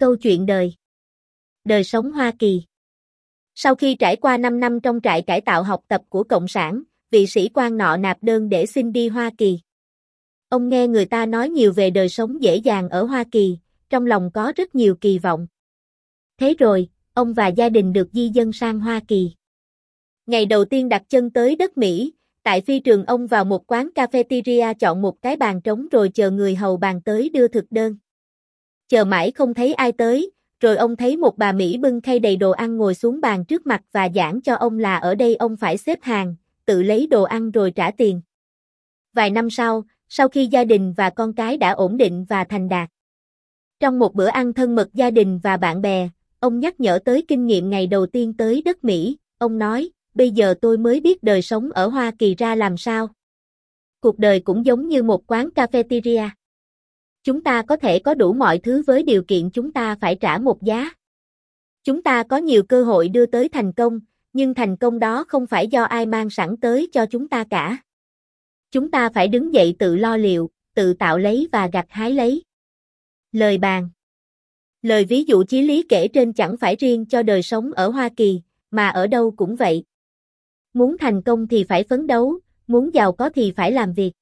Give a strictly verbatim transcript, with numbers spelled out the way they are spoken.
Câu chuyện đời. Đời sống Hoa Kỳ. Sau khi trải qua năm năm trong trại cải tạo học tập của Cộng sản, vị sĩ quan nọ nạp đơn để xin đi Hoa Kỳ. Ông nghe người ta nói nhiều về đời sống dễ dàng ở Hoa Kỳ, trong lòng có rất nhiều kỳ vọng. Thế rồi, ông và gia đình được di dân sang Hoa Kỳ. Ngày đầu tiên đặt chân tới đất Mỹ, tại phi trường ông vào một quán cafeteria chọn một cái bàn trống rồi chờ người hầu bàn tới đưa thực đơn. Chờ mãi không thấy ai tới, rồi ông thấy một bà Mỹ bưng khay đầy đồ ăn ngồi xuống bàn trước mặt và giảng cho ông là ở đây ông phải xếp hàng, tự lấy đồ ăn rồi trả tiền. Vài năm sau, sau khi gia đình và con cái đã ổn định và thành đạt. Trong một bữa ăn thân mật gia đình và bạn bè, ông nhắc nhở tới kinh nghiệm ngày đầu tiên tới đất Mỹ, ông nói, bây giờ tôi mới biết đời sống ở Hoa Kỳ ra làm sao. Cuộc đời cũng giống như một quán cafeteria. Chúng ta có thể có đủ mọi thứ với điều kiện chúng ta phải trả một giá. Chúng ta có nhiều cơ hội đưa tới thành công, nhưng thành công đó không phải do ai mang sẵn tới cho chúng ta cả. Chúng ta phải đứng dậy tự lo liệu, tự tạo lấy và gặt hái lấy. Lời bàn. Lời ví dụ chí lý kể trên chẳng phải riêng cho đời sống ở Hoa Kỳ, mà ở đâu cũng vậy. Muốn thành công thì phải phấn đấu, muốn giàu có thì phải làm việc.